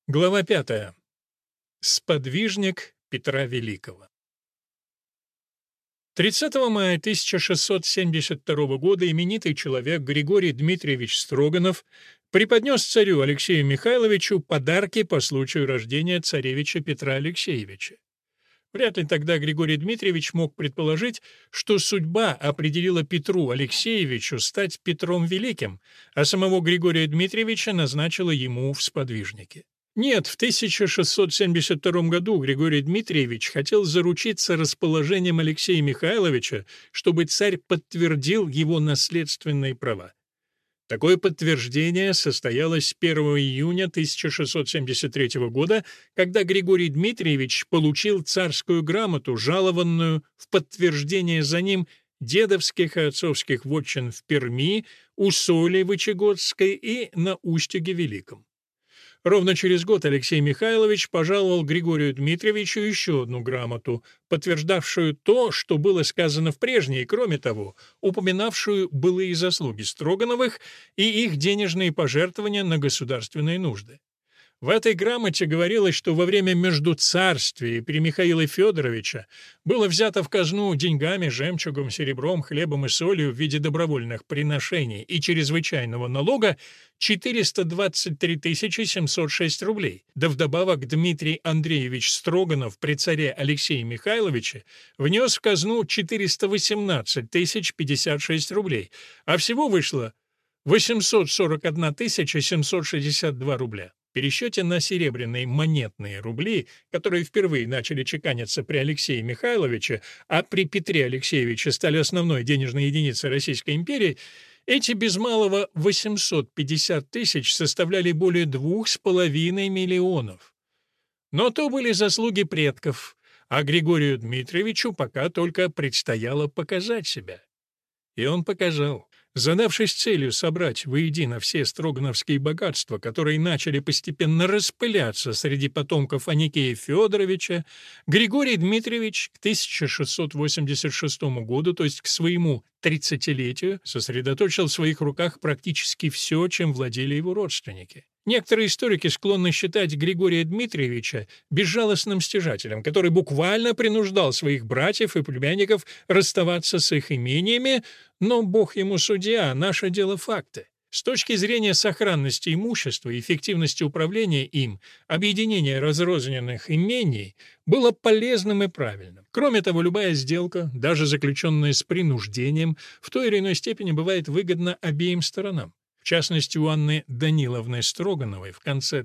Глава 5. Сподвижник Петра Великого. 30 мая 1672 года именитый человек Григорий Дмитриевич Строганов преподнес царю Алексею Михайловичу подарки по случаю рождения царевича Петра Алексеевича. Вряд ли тогда Григорий Дмитриевич мог предположить, что судьба определила Петру Алексеевичу стать Петром Великим, а самого Григория Дмитриевича назначила ему в сподвижники. Нет, в 1672 году Григорий Дмитриевич хотел заручиться расположением Алексея Михайловича, чтобы царь подтвердил его наследственные права. Такое подтверждение состоялось 1 июня 1673 года, когда Григорий Дмитриевич получил царскую грамоту, жалованную в подтверждение за ним дедовских и отцовских вотчин в Перми, Усолье Вычегодской и на Устюге Великом. Ровно через год Алексей Михайлович пожаловал Григорию Дмитриевичу еще одну грамоту, подтверждавшую то, что было сказано в прежней, и, кроме того, упоминавшую былые заслуги Строгановых и их денежные пожертвования на государственные нужды. В этой грамоте говорилось, что во время междуцарствия при Михаиле Федоровиче было взято в казну деньгами, жемчугом, серебром, хлебом и солью в виде добровольных приношений и чрезвычайного налога 423 706 рублей, да вдобавок Дмитрий Андреевич Строганов при царе Алексее Михайловиче внес в казну 418 056 рублей, а всего вышло 841 762 рубля. В пересчете на серебряные монетные рубли, которые впервые начали чеканиться при Алексее Михайловиче, а при Петре Алексеевиче стали основной денежной единицей Российской империи, эти без малого 850 тысяч составляли более 2,5 миллионов. Но то были заслуги предков, а Григорию Дмитриевичу пока только предстояло показать себя. И он показал. Задавшись целью собрать воедино все строгановские богатства, которые начали постепенно распыляться среди потомков Аникея Федоровича, Григорий Дмитриевич к 1686 году, то есть к своему 30-летию, сосредоточил в своих руках практически все, чем владели его родственники. Некоторые историки склонны считать Григория Дмитриевича безжалостным стяжателем, который буквально принуждал своих братьев и племянников расставаться с их имениями, но бог ему судья, наше дело факты. С точки зрения сохранности имущества и эффективности управления им, объединение разрозненных имений было полезным и правильным. Кроме того, любая сделка, даже заключенная с принуждением, в той или иной степени бывает выгодна обеим сторонам. В частности, у Анны Даниловны Строгановой, в конце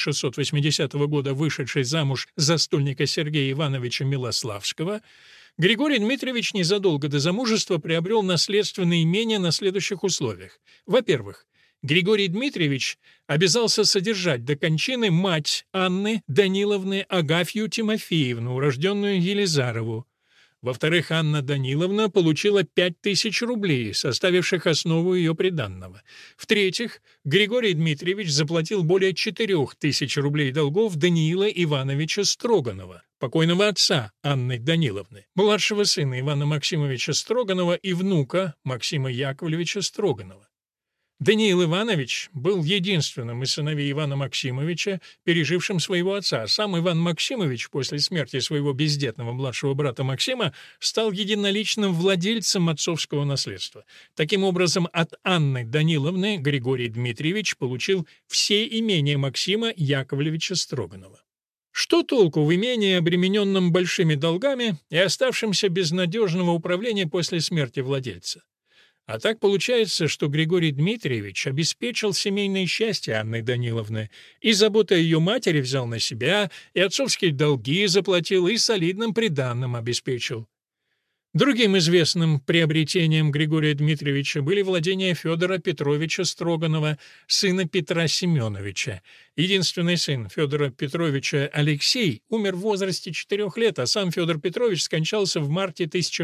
1680 года вышедшей замуж за стольника Сергея Ивановича Милославского, Григорий Дмитриевич незадолго до замужества приобрел наследственное имение на следующих условиях. Во-первых, Григорий Дмитриевич обязался содержать до кончины мать Анны Даниловны Агафью Тимофеевну, урожденную Елизарову. Во-вторых, Анна Даниловна получила 5000 рублей, составивших основу ее приданного. В-третьих, Григорий Дмитриевич заплатил более 4000 рублей долгов Даниила Ивановича Строганова, покойного отца Анны Даниловны, младшего сына Ивана Максимовича Строганова и внука Максима Яковлевича Строганова. Даниил Иванович был единственным из сыновей Ивана Максимовича, пережившим своего отца. Сам Иван Максимович после смерти своего бездетного младшего брата Максима стал единоличным владельцем отцовского наследства. Таким образом, от Анны Даниловны Григорий Дмитриевич получил все имения Максима Яковлевича Строганова. Что толку в имении, обремененном большими долгами и оставшемся без надежного управления после смерти владельца? А так получается, что Григорий Дмитриевич обеспечил семейное счастье Анны Даниловны, и заботу о ее матери взял на себя, и отцовские долги заплатил, и солидным приданным обеспечил. Другим известным приобретением Григория Дмитриевича были владения Федора Петровича Строганова, сына Петра Семеновича. Единственный сын Федора Петровича Алексей умер в возрасте 4 лет, а сам Федор Петрович скончался в марте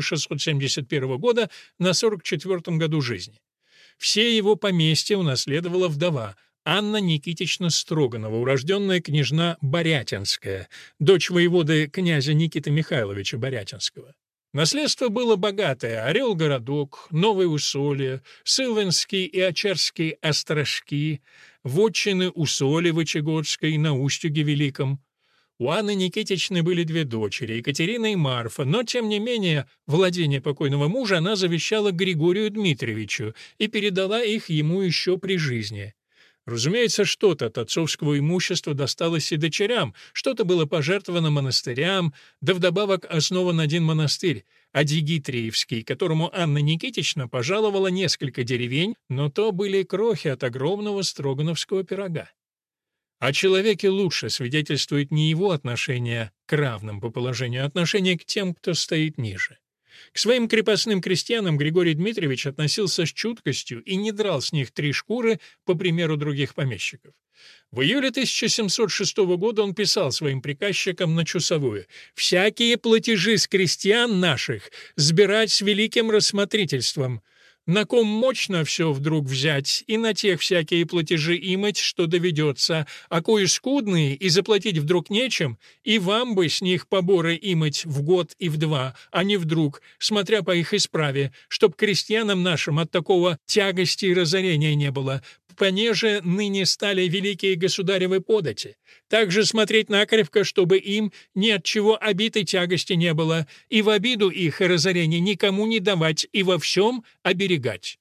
1671 года на 44-м году жизни. Все его поместья унаследовала вдова Анна Никитична Строганова, урожденная княжна Борятинская, дочь воеводы князя Никиты Михайловича Борятинского. Наследство было богатое: Орел-городок, Новое Усолье, Сылвинские и Очерские острожки, вотчины у Соли Вычегодской на Устюге Великом. У Анны Никитичны были две дочери, Екатерина и Марфа, но, тем не менее, владение покойного мужа она завещала Григорию Дмитриевичу и передала их ему еще при жизни. Разумеется, что-то от отцовского имущества досталось и дочерям, что-то было пожертвовано монастырям, да вдобавок основан один монастырь, Адигитриевский, которому Анна Никитична пожаловала несколько деревень, но то были крохи от огромного строгановского пирога. О человеке лучше свидетельствует не его отношение к равным по положению, а отношение к тем, кто стоит ниже. К своим крепостным крестьянам Григорий Дмитриевич относился с чуткостью и не драл с них три шкуры, по примеру других помещиков. В июле 1706 года он писал своим приказчикам на Чусовую: «Всякие платежи с крестьян наших сбирать с великим рассмотрительством. На ком мощно все вдруг взять, и на тех всякие платежи имать, что доведется, а кои скудные, и заплатить вдруг нечем, и вам бы с них поборы имать в год и в два, а не вдруг, смотря по их исправе, чтоб крестьянам нашим от такого тягости и разорения не было, понеже ныне стали великие государевы подати. Также смотреть накрепко, чтобы им ни от чего обид и тягости не было, и в обиду их и разорение никому не давать, и во всем оберегать».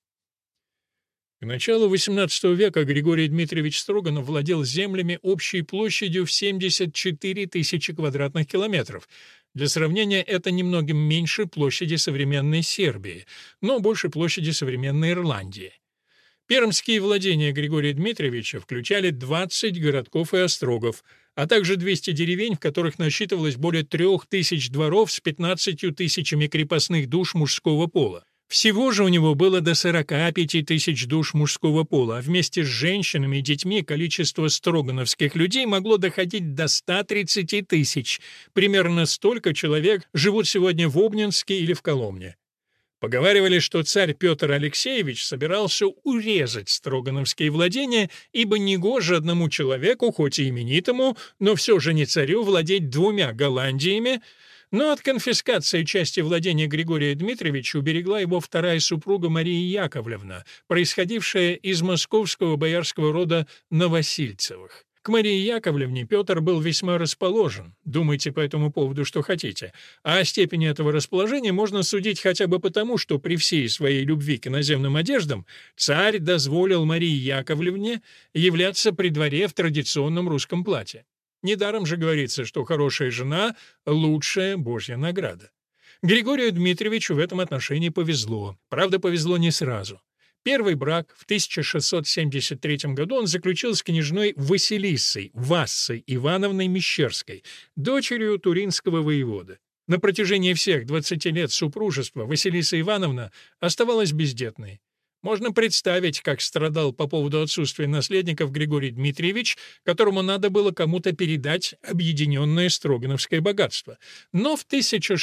К началу XVIII века Григорий Дмитриевич Строганов владел землями общей площадью в 74 тысячи квадратных километров. Для сравнения, это немногим меньше площади современной Сербии, но больше площади современной Ирландии. Пермские владения Григория Дмитриевича включали 20 городков и острогов, а также 200 деревень, в которых насчитывалось более 3000 дворов с 15 тысячами крепостных душ мужского пола. Всего же у него было до 45 тысяч душ мужского пола, а вместе с женщинами и детьми количество строгановских людей могло доходить до 130 тысяч. Примерно столько человек живут сегодня в Обнинске или в Коломне. Поговаривали, что царь Петр Алексеевич собирался урезать строгановские владения, ибо негоже одному человеку, хоть и именитому, но все же не царю, владеть двумя Голландиями, но от конфискации части владения Григория Дмитриевича уберегла его вторая супруга Мария Яковлевна, происходившая из московского боярского рода Новосильцевых. К Марии Яковлевне Петр был весьма расположен, думайте по этому поводу, что хотите, а о степени этого расположения можно судить хотя бы потому, что при всей своей любви к иноземным одеждам царь дозволил Марии Яковлевне являться при дворе в традиционном русском платье. Недаром же говорится, что хорошая жена — лучшая божья награда. Григорию Дмитриевичу в этом отношении повезло, правда, повезло не сразу. Первый брак в 1673 году он заключил с княжной Василисой Вассой Ивановной Мещерской, дочерью туринского воеводы. На протяжении всех 20 лет супружества Василиса Ивановна оставалась бездетной. Можно представить, как страдал по поводу отсутствия наследников Григорий Дмитриевич, которому надо было кому-то передать объединенное строгановское богатство. Но в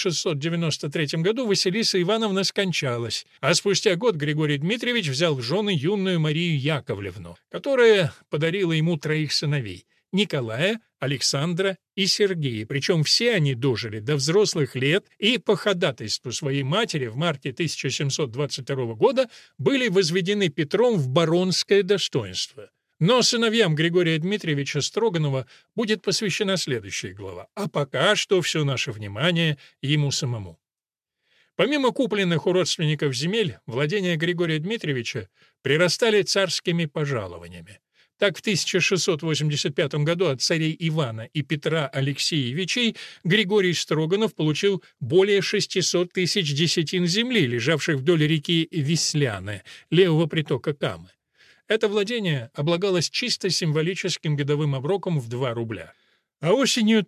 1693 году Василиса Ивановна скончалась, а спустя год Григорий Дмитриевич взял в жены юную Марию Яковлевну, которая подарила ему 3 сыновей — Николая, Александра и Сергея, причем все они дожили до взрослых лет и по ходатайству своей матери в марте 1722 года были возведены Петром в баронское достоинство. Но сыновьям Григория Дмитриевича Строганова будет посвящена следующая глава, а пока что все наше внимание ему самому. Помимо купленных у родственников земель, владения Григория Дмитриевича прирастали царскими пожалованиями. Так, в 1685 году от царей Ивана и Петра Алексеевичей Григорий Строганов получил более 600 тысяч десятин земли, лежавших вдоль реки Висляны, левого притока Камы. Это владение облагалось чисто символическим годовым оброком в 2 рубля. А осенью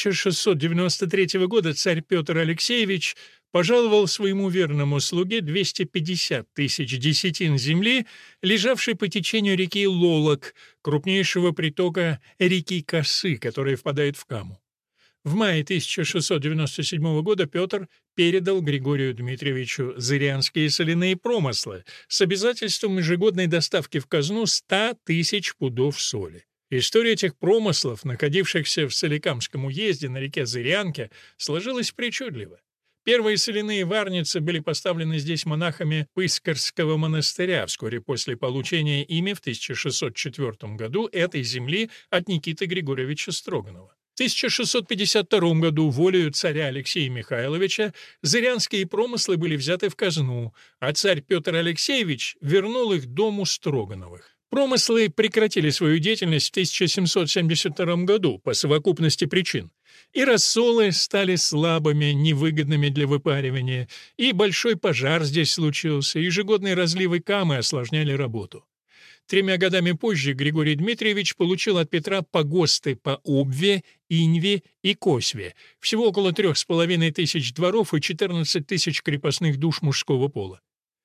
1693 года царь Петр Алексеевич пожаловал своему верному слуге 250 тысяч десятин земли, лежавшей по течению реки Лолок, крупнейшего притока реки Косы, которая впадает в Каму. В мае 1697 года Петр передал Григорию Дмитриевичу зырянские соляные промыслы с обязательством ежегодной доставки в казну 100 тысяч пудов соли. История этих промыслов, находившихся в Соликамском уезде на реке Зырянке, сложилась причудливо. Первые соляные варницы были поставлены здесь монахами Пыскарского монастыря вскоре после получения ими в 1604 году этой земли от Никиты Григорьевича Строганова. В 1652 году волею царя Алексея Михайловича зырянские промыслы были взяты в казну, а царь Петр Алексеевич вернул их дому Строгановых. Промыслы прекратили свою деятельность в 1772 году по совокупности причин. И рассолы стали слабыми, невыгодными для выпаривания, и большой пожар здесь случился, ежегодные разливы камы осложняли работу. 3 годами позже Григорий Дмитриевич получил от Петра погосты по Обве, Иньве и Косве, всего около 3500 дворов и 14 тысяч крепостных душ мужского пола.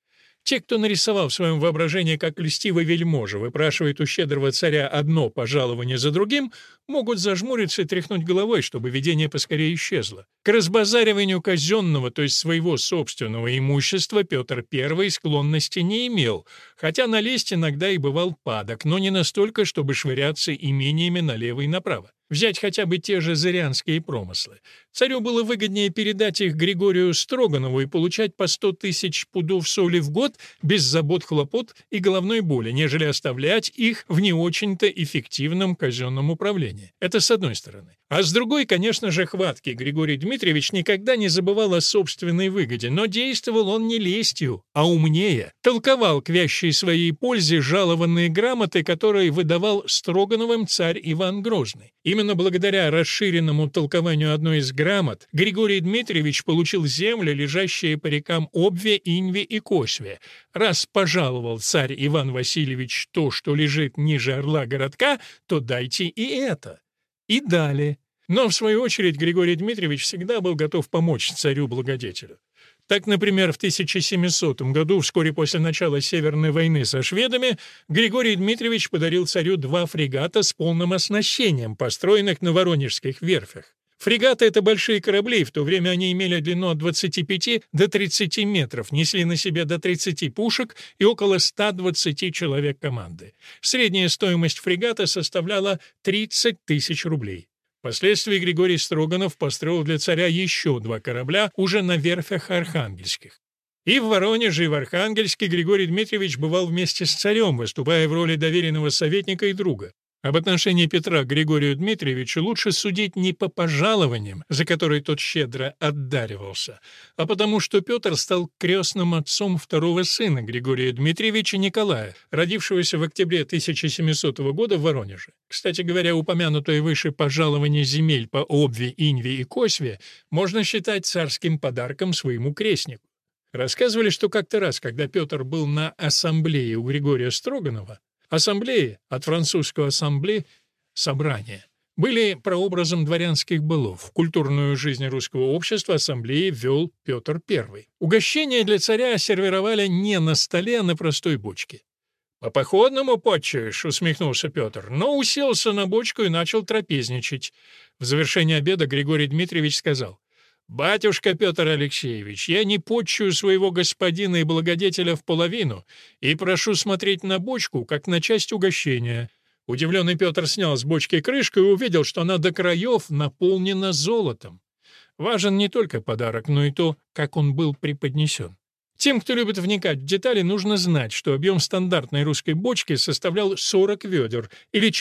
Те, кто нарисовал в своем воображении, как льстивый вельможа выпрашивает у щедрого царя одно пожалование за другим, могут зажмуриться и тряхнуть головой, чтобы видение поскорее исчезло. К разбазариванию казенного, то есть своего собственного имущества, Петр I склонности не имел, хотя на лесть иногда и бывал падок, но не настолько, чтобы швыряться имениями налево и направо. Взять хотя бы те же зырянские промыслы. Царю было выгоднее передать их Григорию Строганову и получать по 100 тысяч пудов соли в год без забот, хлопот и головной боли, нежели оставлять их в не очень-то эффективном казенном управлении. Это с одной стороны. А с другой, конечно же, хваткий Григорий Дмитриевич никогда не забывал о собственной выгоде, но действовал он не лестью, а умнее. Толковал к вящей своей пользе жалованные грамоты, которые выдавал Строгановым царь Иван Грозный. Именно благодаря расширенному толкованию одной из грамот Григорий Дмитриевич получил земли, лежащие по рекам Обве, Иньве и Косве. Раз пожаловал царь Иван Васильевич то, что лежит ниже Орла городка, то дайте и это. И дали. Но, в свою очередь, Григорий Дмитриевич всегда был готов помочь царю-благодетелю. Так, например, в 1700 году, вскоре после начала Северной войны со шведами, Григорий Дмитриевич подарил царю 2 фрегата с полным оснащением, построенных на воронежских верфях. Фрегаты — это большие корабли, в то время они имели длину от 25 до 30 метров, несли на себе до 30 пушек и около 120 человек команды. Средняя стоимость фрегата составляла 30 тысяч рублей. Впоследствии Григорий Строганов построил для царя еще 2 корабля уже на верфях архангельских. И в Воронеже, и в Архангельске Григорий Дмитриевич бывал вместе с царем, выступая в роли доверенного советника и друга. Об отношении Петра к Григорию Дмитриевичу лучше судить не по пожалованиям, за которые тот щедро отдаривался, а потому что Петр стал крестным отцом второго сына Григория Дмитриевича Николая, родившегося в октябре 1700 года в Воронеже. Кстати говоря, упомянутое выше пожалование земель по Обве, Иньве и Косве можно считать царским подарком своему крестнику. Рассказывали, что как-то раз, когда Петр был на ассамблее у Григория Строганова, ассамблеи, от французского «ассамбле» — «собрание», были прообразом дворянских балов. Культурную жизнь русского общества ассамблеи вел Петр I. Угощения для царя сервировали не на столе, а на простой бочке. «По-походному почуешь», — усмехнулся Петр, но уселся на бочку и начал трапезничать. В завершении обеда Григорий Дмитриевич сказал: «Батюшка Петр Алексеевич, я не почую своего господина и благодетеля в половину и прошу смотреть на бочку, как на часть угощения». Удивленный Петр снял с бочки крышку и увидел, что она до краев наполнена золотом. Важен не только подарок, но и то, как он был преподнесен. Тем, кто любит вникать в детали, нужно знать, что объем стандартной русской бочки составлял 40 ведер, или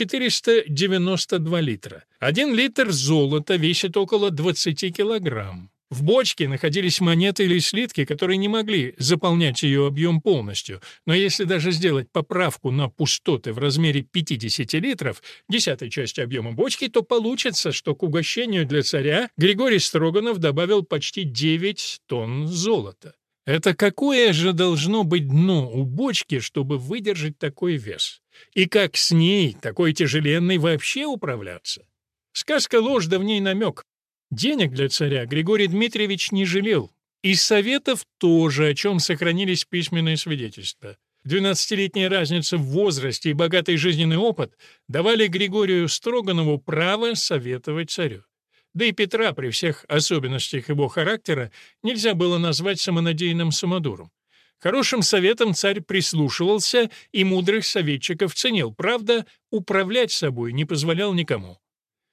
492 литра. 1 литр золота весит около 20 килограмм. В бочке находились монеты или слитки, которые не могли заполнять ее объем полностью, но если даже сделать поправку на пустоты в размере 50 литров, 10-й части объема бочки, то получится, что к угощению для царя Григорий Строганов добавил почти 9 тонн золота. Это какое же должно быть дно у бочки, чтобы выдержать такой вес? И как с ней, такой тяжеленной, вообще управляться? Сказка ложь, да в ней намек. Денег для царя Григорий Дмитриевич не жалел. И советов тоже, о чем сохранились письменные свидетельства. 12-летняя разница в возрасте и богатый жизненный опыт давали Григорию Строганову право советовать царю. Да и Петра при всех особенностях его характера нельзя было назвать самонадеянным самодуром. Хорошим советом царь прислушивался и мудрых советчиков ценил, правда, управлять собой не позволял никому.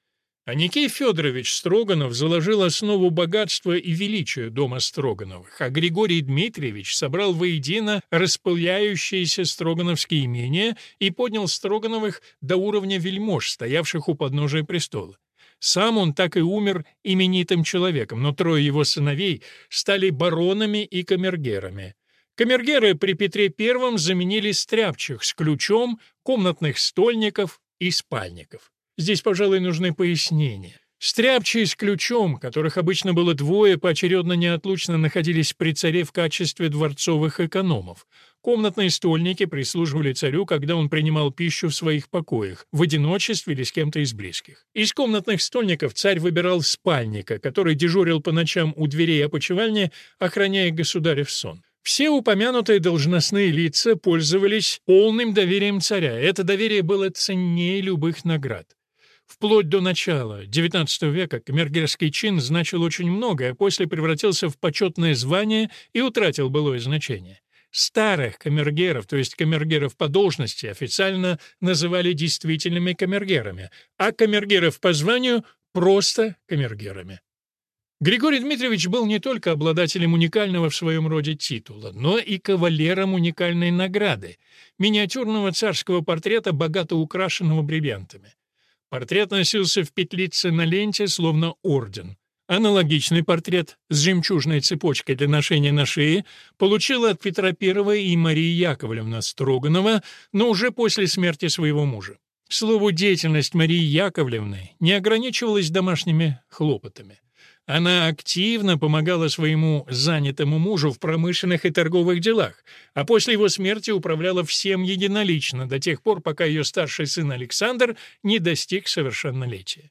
Аникей Федорович Строганов заложил основу богатства и величия дома Строгановых, а Григорий Дмитриевич собрал воедино распыляющиеся строгановские имения и поднял Строгановых до уровня вельмож, стоявших у подножия престола. Сам он так и умер именитым человеком, но трое его сыновей стали баронами и камергерами. Камергеры при Петре I заменили стряпчих с ключом, комнатных стольников и спальников. Здесь, пожалуй, нужны пояснения. Стряпчие с ключом, которых обычно было двое, поочередно неотлучно находились при царе в качестве дворцовых экономов. Комнатные стольники прислуживали царю, когда он принимал пищу в своих покоях, в одиночестве или с кем-то из близких. Из комнатных стольников царь выбирал спальника, который дежурил по ночам у дверей опочивальни, охраняя государев сон. Все упомянутые должностные лица пользовались полным доверием царя. Это доверие было ценнее любых наград. Вплоть до начала XIX века камергерский чин значил очень многое, а после превратился в почетное звание и утратил былое значение. Старых камергеров, то есть камергеров по должности, официально называли действительными камергерами, а камергеров по званию — просто камергерами. Григорий Дмитриевич был не только обладателем уникального в своем роде титула, но и кавалером уникальной награды — миниатюрного царского портрета, богато украшенного бриллиантами. Портрет носился в петлице на ленте, словно орден. Аналогичный портрет с жемчужной цепочкой для ношения на шее получила от Петра I и Марии Яковлевны Строганова, но уже после смерти своего мужа. К слову, деятельность Марии Яковлевны не ограничивалась домашними хлопотами. Она активно помогала своему занятому мужу в промышленных и торговых делах, а после его смерти управляла всем единолично до тех пор, пока ее старший сын Александр не достиг совершеннолетия.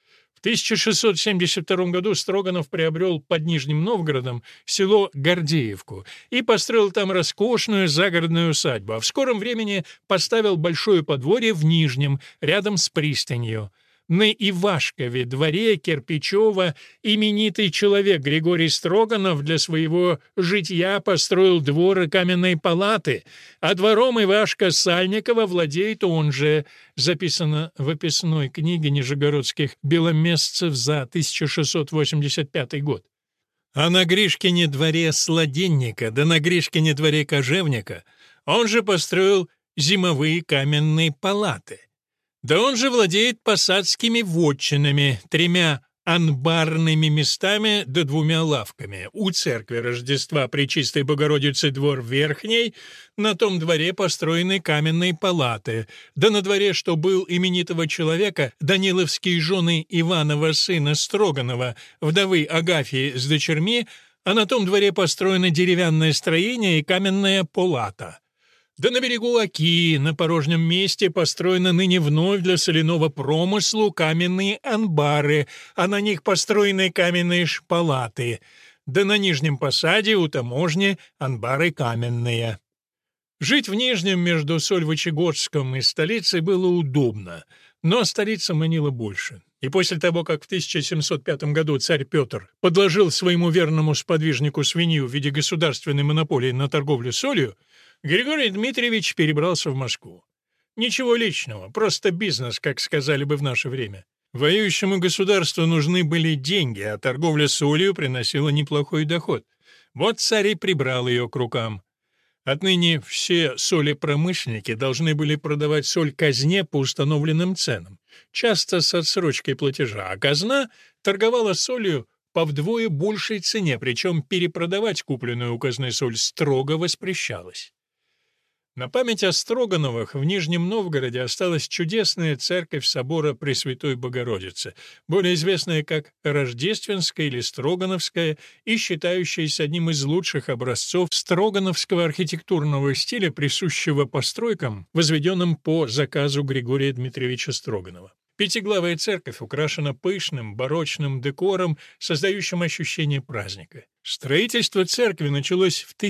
В 1672 году Строганов приобрел под Нижним Новгородом село Гордеевку и построил там роскошную загородную усадьбу, а в скором времени поставил большое подворье в Нижнем, рядом с пристанью. На Ивашкове дворе Кирпичева именитый человек Григорий Строганов для своего житья построил двор и каменные палаты, а двором Ивашка Сальникова владеет он же, записано в описной книге нижегородских беломесцев за 1685 год. А на Гришкине дворе Сладенника, да на Гришкине дворе Кожевника он же построил зимовые каменные палаты. Да он же владеет посадскими вотчинами, 3 анбарными местами да 2 лавками. У церкви Рождества Пречистой Богородицы двор верхний, на том дворе построены каменные палаты, да на дворе, что был именитого человека, даниловские жены Иванова сына Строганова, вдовы Агафьи с дочерьми, а на том дворе построено деревянное строение и каменная палата. Да на берегу Оки, на порожнем месте, построены ныне вновь для соляного промыслу каменные анбары, а на них построены каменные шпалаты. Да на Нижнем Посаде у таможни анбары каменные. Жить в Нижнем между Сольвычегодском и столицей было удобно, но столица манила больше. И после того, как в 1705 году царь Петр подложил своему верному сподвижнику свинью в виде государственной монополии на торговлю солью, Григорий Дмитриевич перебрался в Москву. Ничего личного, просто бизнес, как сказали бы в наше время. Воюющему государству нужны были деньги, а торговля солью приносила неплохой доход. Вот царь и прибрал ее к рукам. Отныне все солепромышленники должны были продавать соль казне по установленным ценам, часто с отсрочкой платежа, а казна торговала солью по вдвое большей цене, причем перепродавать купленную у казны соль строго воспрещалось. На память о Строгановых в Нижнем Новгороде осталась чудесная церковь собора Пресвятой Богородицы, более известная как Рождественская или Строгановская и считающаяся одним из лучших образцов строгановского архитектурного стиля, присущего постройкам, возведенным по заказу Григория Дмитриевича Строганова. Пятиглавая церковь украшена пышным барочным декором, создающим ощущение праздника. Строительство церкви началось в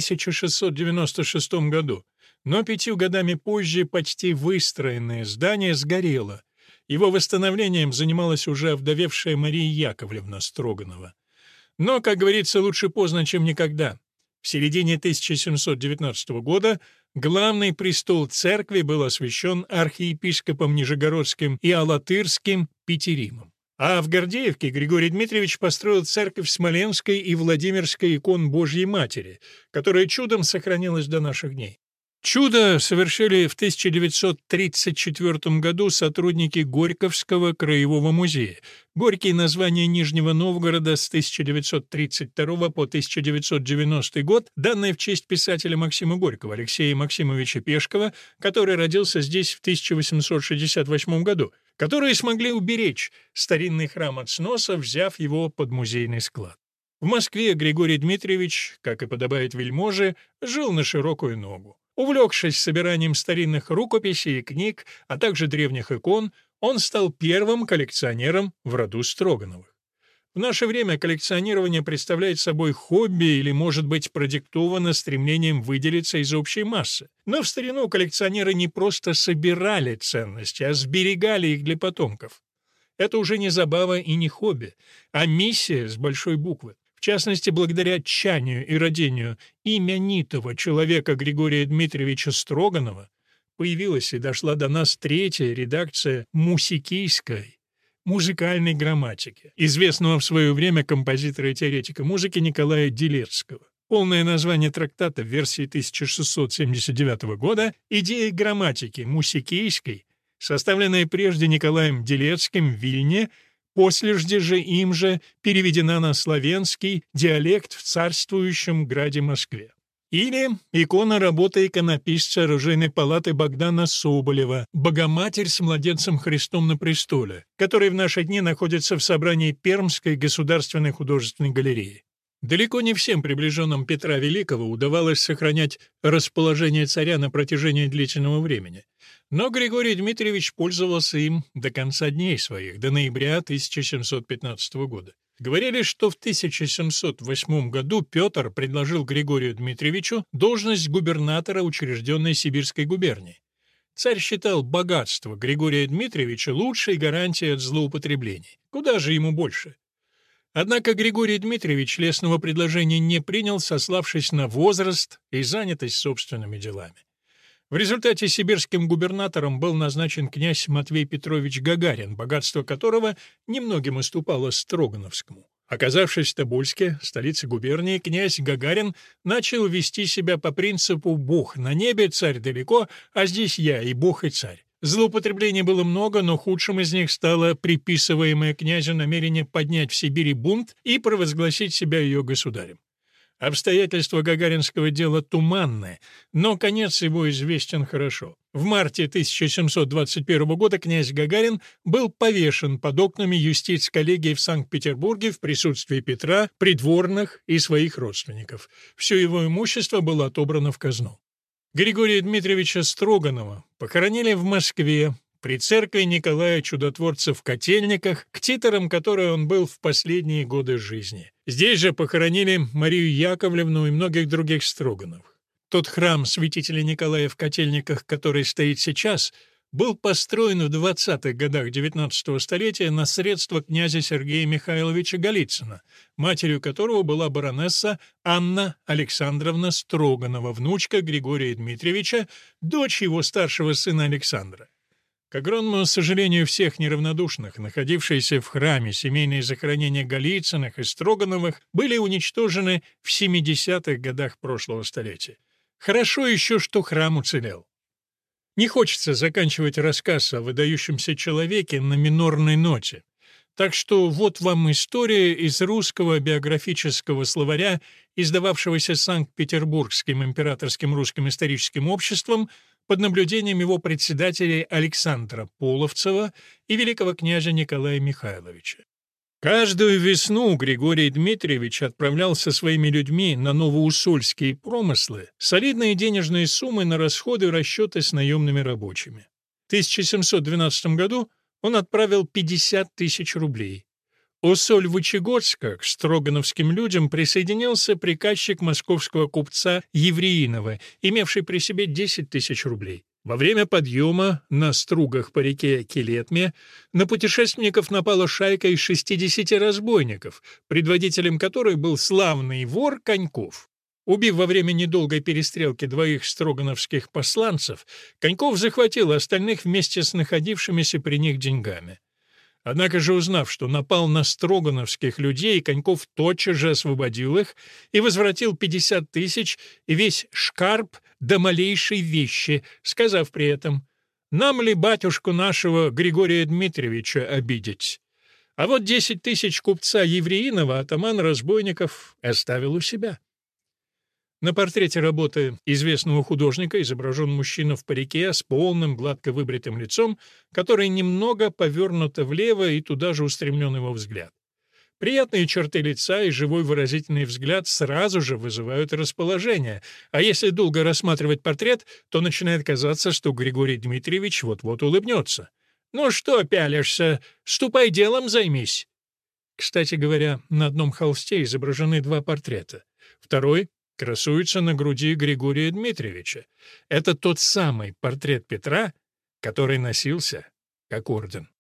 1696 году. Но 5 годами позже почти выстроенное здание сгорело. Его восстановлением занималась уже овдовевшая Мария Яковлевна Строганова. Но, как говорится, лучше поздно, чем никогда. В середине 1719 года главный престол церкви был освящен архиепископом Нижегородским и Алатырским Петеримом. А в Гордеевке Григорий Дмитриевич построил церковь Смоленской и Владимирской икон Божьей Матери, которая чудом сохранилась до наших дней. Чудо совершили в 1934 году сотрудники Горьковского краевого музея. Горький — название Нижнего Новгорода с 1932 по 1990 год, данное в честь писателя Максима Горького, Алексея Максимовича Пешкова, который родился здесь в 1868 году, которые смогли уберечь старинный храм от сноса, взяв его под музейный склад. В Москве Григорий Дмитриевич, как и подобает вельможе, жил на широкую ногу. Увлекшись собиранием старинных рукописей и книг, а также древних икон, он стал первым коллекционером в роду Строгановых. В наше время коллекционирование представляет собой хобби или, может быть, продиктовано стремлением выделиться из общей массы. Но в старину коллекционеры не просто собирали ценности, а сберегали их для потомков. Это уже не забава и не хобби, а миссия с большой буквы. В частности, благодаря тчанию и родению именитого человека Григория Дмитриевича Строганова появилась и дошла до нас третья редакция мусикийской, музыкальной грамматики, известного в свое время композитора и теоретика музыки Николая Делецкого. Полное название трактата в версии 1679 года «Идеи грамматики мусикийской», составленная прежде Николаем Делецким в Вильне, после же им же переведена на славянский диалект в царствующем граде Москве. Или икона работы иконописца оружейной палаты Богдана Соболева «Богоматерь с младенцем Христом на престоле», который в наши дни находится в собрании Пермской государственной художественной галереи. Далеко не всем приближенным Петра Великого удавалось сохранять расположение царя на протяжении длительного времени. Но Григорий Дмитриевич пользовался им до конца дней своих, до ноября 1715 года. Говорили, что в 1708 году Петр предложил Григорию Дмитриевичу должность губернатора учрежденной Сибирской губернии. Царь считал богатство Григория Дмитриевича лучшей гарантией от злоупотреблений. Куда же ему больше? Однако Григорий Дмитриевич лестного предложения не принял, сославшись на возраст и занятость собственными делами. В результате сибирским губернатором был назначен князь Матвей Петрович Гагарин, богатство которого немногим уступало Строгановскому. Оказавшись в Тобольске, столице губернии, князь Гагарин начал вести себя по принципу «Бог на небе, царь далеко, а здесь я и Бог, и царь». Злоупотреблений было много, но худшим из них стало приписываемое князю намерение поднять в Сибири бунт и провозгласить себя ее государем. Обстоятельства гагаринского дела туманны, но конец его известен хорошо. В марте 1721 года князь Гагарин был повешен под окнами юстиц-коллегии в Санкт-Петербурге в присутствии Петра, придворных и своих родственников. Все его имущество было отобрано в казну. Григория Дмитриевича Строганова похоронили в Москве при церкви Николая Чудотворца в Котельниках, ктитором которой он был в последние годы жизни. Здесь же похоронили Марию Яковлевну и многих других Строгановых. Тот храм святителя Николая в Котельниках, который стоит сейчас, был построен в 20-х годах XIX столетия на средства князя Сергея Михайловича Голицына, матерью которого была баронесса Анна Александровна Строганова, внучка Григория Дмитриевича, дочь его старшего сына Александра. К огромному сожалению всех неравнодушных, находившиеся в храме семейные захоронения Голицыных и Строгановых были уничтожены в 70-х годах прошлого столетия. Хорошо еще, что храм уцелел. Не хочется заканчивать рассказ о выдающемся человеке на минорной ноте. Так что вот вам история из русского биографического словаря, издававшегося Санкт-Петербургским императорским русским историческим обществом под наблюдением его председателей Александра Половцева и великого князя Николая Михайловича. Каждую весну Григорий Дмитриевич отправлял со своими людьми на новоусольские промыслы солидные денежные суммы на расходы и расчеты с наемными рабочими. В 1712 году он отправил 50 тысяч рублей. У Сольвычегодска к строгановским людям присоединился приказчик московского купца Евреинова, имевший при себе 10 тысяч рублей. Во время подъема на стругах по реке Келетме на путешественников напала шайка из 60 разбойников, предводителем которой был славный вор Коньков. Убив во время недолгой перестрелки двоих строгановских посланцев, Коньков захватил остальных вместе с находившимися при них деньгами. Однако же, узнав, что напал на строгановских людей, Коньков тотчас же освободил их и возвратил 50 тысяч и весь шкарб до малейшей вещи, сказав при этом: «Нам ли батюшку нашего Григория Дмитриевича обидеть?» А вот 10 тысяч купца Евреинова атаман разбойников оставил у себя. На портрете работы известного художника изображен мужчина в парике с полным, гладко выбритым лицом, который немного повернуто влево и туда же устремлен его взгляд. Приятные черты лица и живой выразительный взгляд сразу же вызывают расположение, а если долго рассматривать портрет, то начинает казаться, что Григорий Дмитриевич вот-вот улыбнется. «Ну что пялишься? Ступай делом займись!» Кстати говоря, на одном холсте изображены два портрета. Второй красуется на груди Григория Дмитриевича. Это тот самый портрет Петра, который носился как орден.